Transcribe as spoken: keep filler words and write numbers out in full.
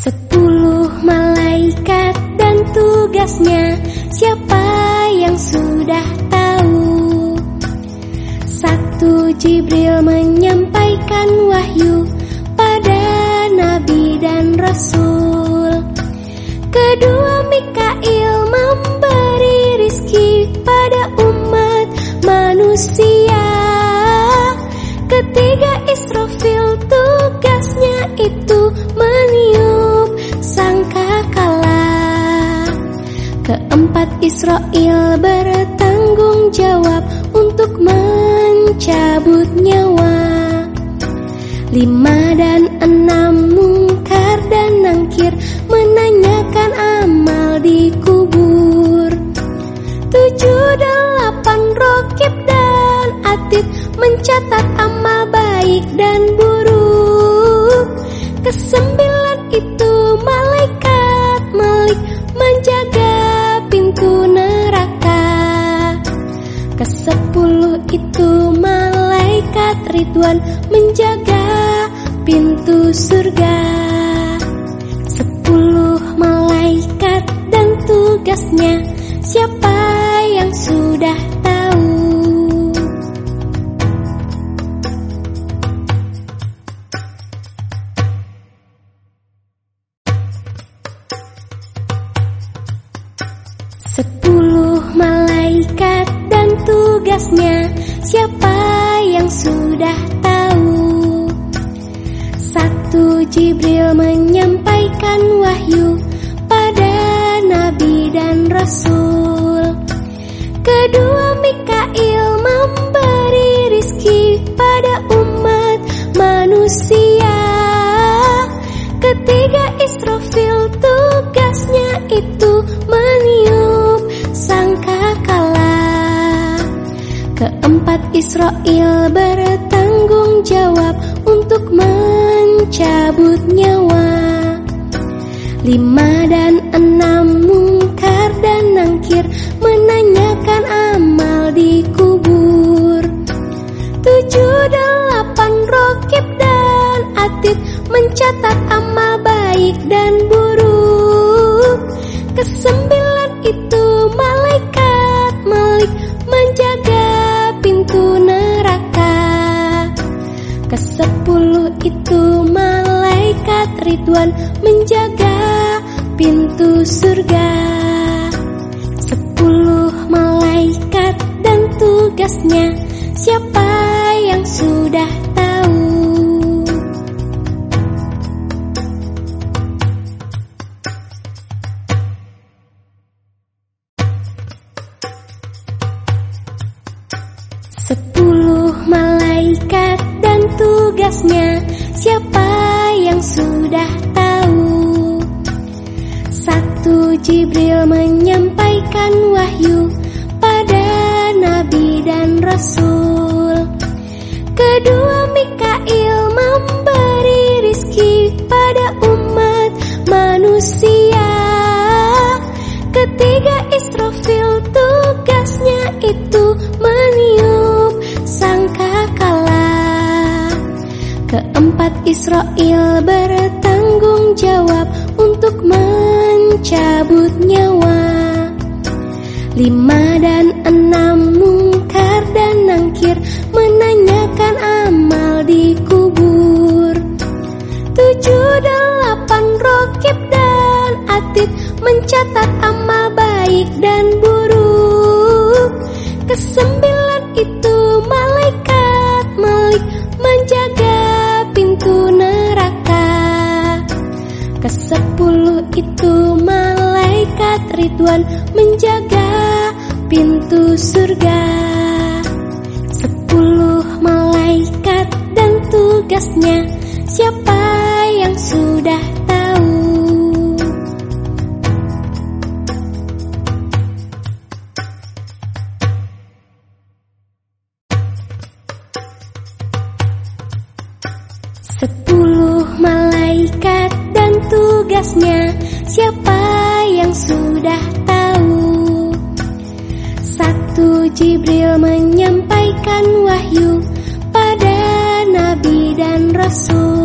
Sepuluh malaikat dan tugasnya, siapa yang sudah tahu? Satu, Jibril menyampaikan wahyu pada nabi dan rasul. Kedua, Mikail memberi rizki pada umat manusia. Ketiga, Israfil tugasnya itu meniup sangkakala. Keempat, Israil bertanggung jawab untuk mencabut nyawa. Lima dan enam, Mungkar dan Nangkir menanyakan amal di kubur. Tujuh, delapan, Rokib dan Atid mencatat amal baik dan buruk. Kesembilan itu malaikat Malik menjaga pintu neraka. Kesepuluh itu malaikat Ridwan menjaga pintu surga. Sepuluh malaikat dan tugasnya, siapa yang sudah tahu? Sepuluh malaikat dan tugasnya, siapa yang sudah tahu? Satu, Jibril menyampaikan wahyu pada nabi dan rasul. Kedua, Mikail memberi rizki pada umat manusia. Ketiga, Israfil tugasnya itu meniup sangkakala. Keempat, Israil bertanggung jawab untuk mencabut nyawa. Lima dan enam, Mungkar dan Nangkir menanyakan amal di kubur. Tujuh, delapan, Rokib dan Atid mencatat amal baik dan buruk. Kesembilan itu malaikat Malik menjaga pintu neraka. Kesepuluh itu malaikat Ridwan menjaga pintu surga. Sepuluh malaikat dan tugasnya, siapa yang sudah tahu? Sepuluh malaikat dan tugasnya, siapa yang sudah tahu? Satu, Jibril menyampaikan wahyu pada nabi dan rasul. Kedua, Mikail memberi rizki pada umat manusia. Ketiga, Israfil tugasnya itu meniup sangkakala. Keempat, Israil bertanggung jawab untuk mencabut nyawa. Lima dan enam, Mungkar dan Nangkir menanyakan amal di kubur. Tujuh, delapan, Rokib dan Atid mencatat amal baik dan buruk. Kesembilan itu malaikat Malik menjaga pintu neraka. Kesepuluh itu malaikat Ridwan menjaga pintu surga. Sepuluh malaikat dan tugasnya, siapa yang sudah tahu? Sepuluh malaikat dan tugasnya, siapa yang sudah tahu? Satu, Jibril menyampaikan wahyu pada nabi dan rasul.